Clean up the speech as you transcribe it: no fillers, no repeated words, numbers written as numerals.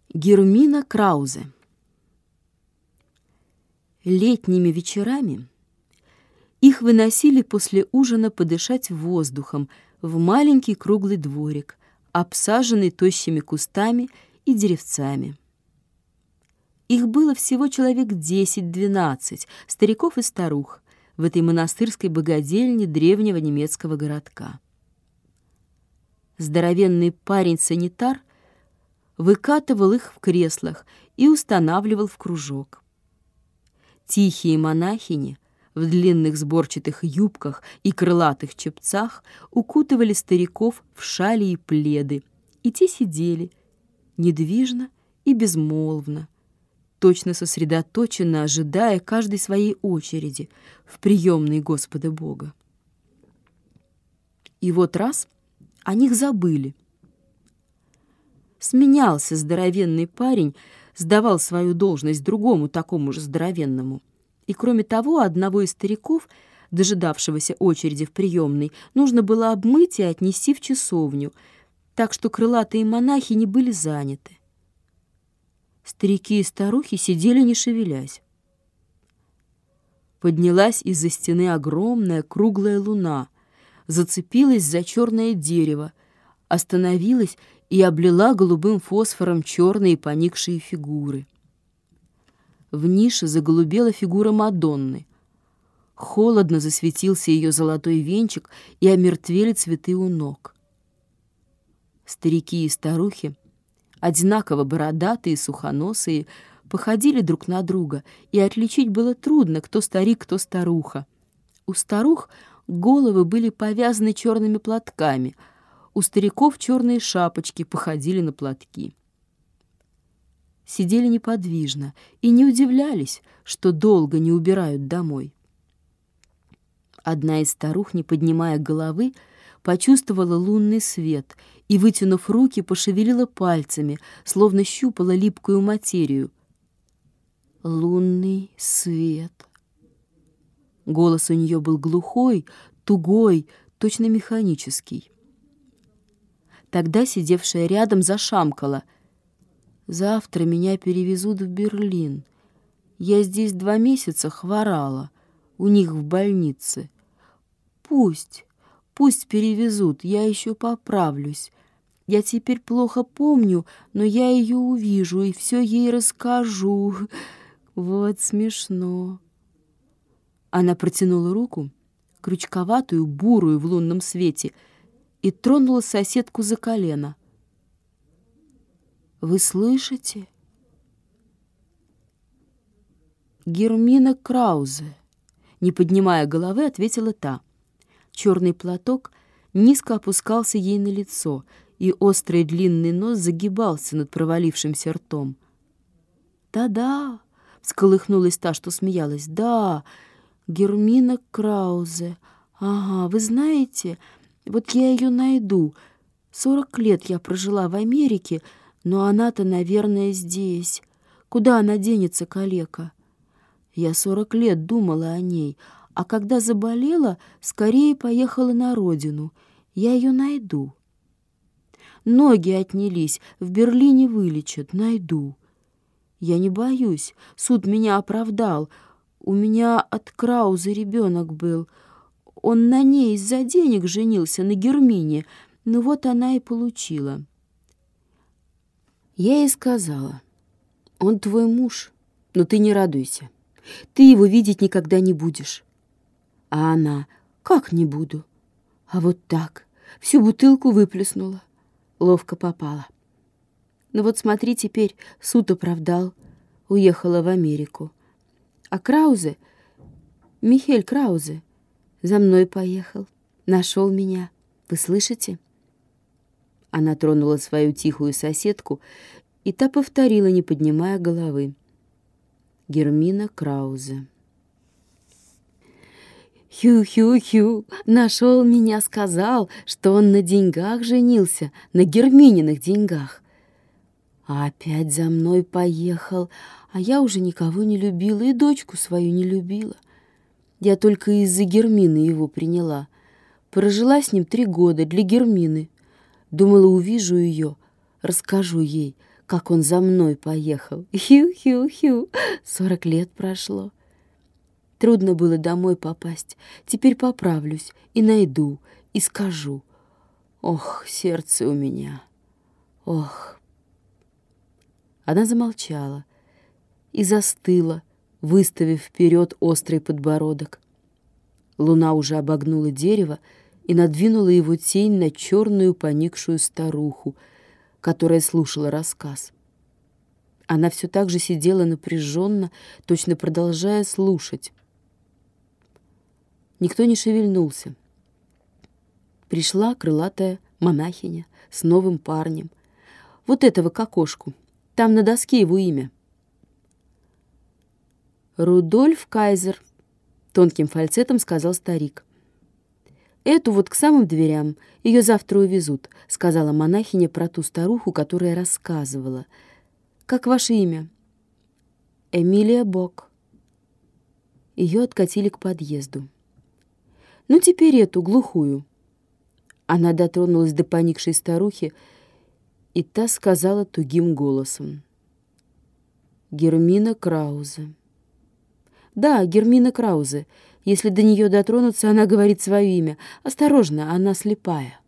Гермина Краузе. Летними вечерами их выносили после ужина подышать воздухом в маленький круглый дворик, обсаженный тощими кустами и деревцами. Их было всего человек 10-12, стариков и старух, в этой монастырской богадельне древнего немецкого городка. Здоровенный парень-санитар выкатывал их в креслах и устанавливал в кружок. Тихие монахини в длинных сборчатых юбках и крылатых чепцах укутывали стариков в шали и пледы, и те сидели недвижно и безмолвно, точно сосредоточенно ожидая каждой своей очереди в приемной Господа Бога. И вот раз о них забыли. Сменялся здоровенный парень, сдавал свою должность другому такому же здоровенному. И кроме того, одного из стариков, дожидавшегося очереди в приемной, нужно было обмыть и отнести в часовню, так что крылатые монахи не были заняты. Старики и старухи сидели, не шевелясь. Поднялась из-за стены огромная круглая луна, зацепилась за черное дерево, остановилась и облила голубым фосфором черные поникшие фигуры. В нише заголубела фигура Мадонны. Холодно засветился ее золотой венчик, и омертвели цветы у ног. Старики и старухи, одинаково бородатые и сухоносые, походили друг на друга, и отличить было трудно, кто старик, кто старуха. У старух головы были повязаны черными платками, у стариков черные шапочки походили на платки. Сидели неподвижно и не удивлялись, что долго не убирают домой. Одна из старух, не поднимая головы, почувствовала лунный свет и, вытянув руки, пошевелила пальцами, словно щупала липкую материю. Лунный свет. Голос у нее был глухой, тугой, точно механический. Тогда сидевшая рядом зашамкала. «Завтра меня перевезут в Берлин. Я здесь 2 месяца хворала, у них в больнице. Пусть перевезут, я еще поправлюсь. Я теперь плохо помню, но я ее увижу и все ей расскажу. Вот смешно». Она протянула руку, крючковатую, бурую в лунном свете, и тронула соседку за колено. «Вы слышите?» «Гермина Краузе», — не поднимая головы, ответила та. Черный платок низко опускался ей на лицо, и острый длинный нос загибался над провалившимся ртом. «Да-да», — всколыхнулась та, что смеялась, — «да, Гермина Краузе. Ага, вы знаете, вот я ее найду. 40 лет я прожила в Америке, но она-то, наверное, здесь. Куда она денется, калека? Я 40 лет думала о ней, а когда заболела, скорее поехала на родину. Я ее найду. Ноги отнялись, в Берлине вылечат, найду. Я не боюсь, суд меня оправдал. У меня от Краузе ребенок был. Он на ней из-за денег женился, на Гермине. Ну вот она и получила». Я ей сказала: «Он твой муж, но ты не радуйся. Ты его видеть никогда не будешь». А она: «Как не буду?» А вот так, всю бутылку выплеснула. Ловко попала. Ну вот смотри, теперь суд оправдал. Уехала в Америку. А Краузе, Михель Краузе, за мной поехал. Нашел меня. Вы слышите?» Она тронула свою тихую соседку, и та повторила, не поднимая головы: «Гермина Краузе». «Хю-хю-хю, нашел меня, сказал, что он на деньгах женился, на Гермининых деньгах. А опять за мной поехал, а я уже никого не любила и дочку свою не любила. Я только из-за Гермины его приняла. Прожила с ним 3 года для Гермины. Думала, увижу ее, расскажу ей, как он за мной поехал. Хью-хью-хью, 40 лет прошло. Трудно было домой попасть. Теперь поправлюсь и найду, и скажу. Ох, сердце у меня, ох. Она замолчала и застыла, выставив вперед острый подбородок. Луна уже обогнула дерево и надвинула его тень на черную поникшую старуху, которая слушала рассказ. Она все так же сидела напряженно, точно продолжая слушать. Никто не шевельнулся. Пришла крылатая монахиня с новым парнем. Вот этого к окошку. Там на доске его имя. «Рудольф Кайзер», — тонким фальцетом сказал старик. «Эту вот к самым дверям. Ее завтра увезут», — сказала монахиня про ту старуху, которая рассказывала. «Как ваше имя?» «Эмилия Бок». Ее откатили к подъезду. «Ну, теперь эту, глухую». Она дотронулась до поникшей старухи, и та сказала тугим голосом. «Гермина Краузе». «Да, Гермина Краузе. Если до нее дотронуться, она говорит свое имя. Осторожно, она слепая».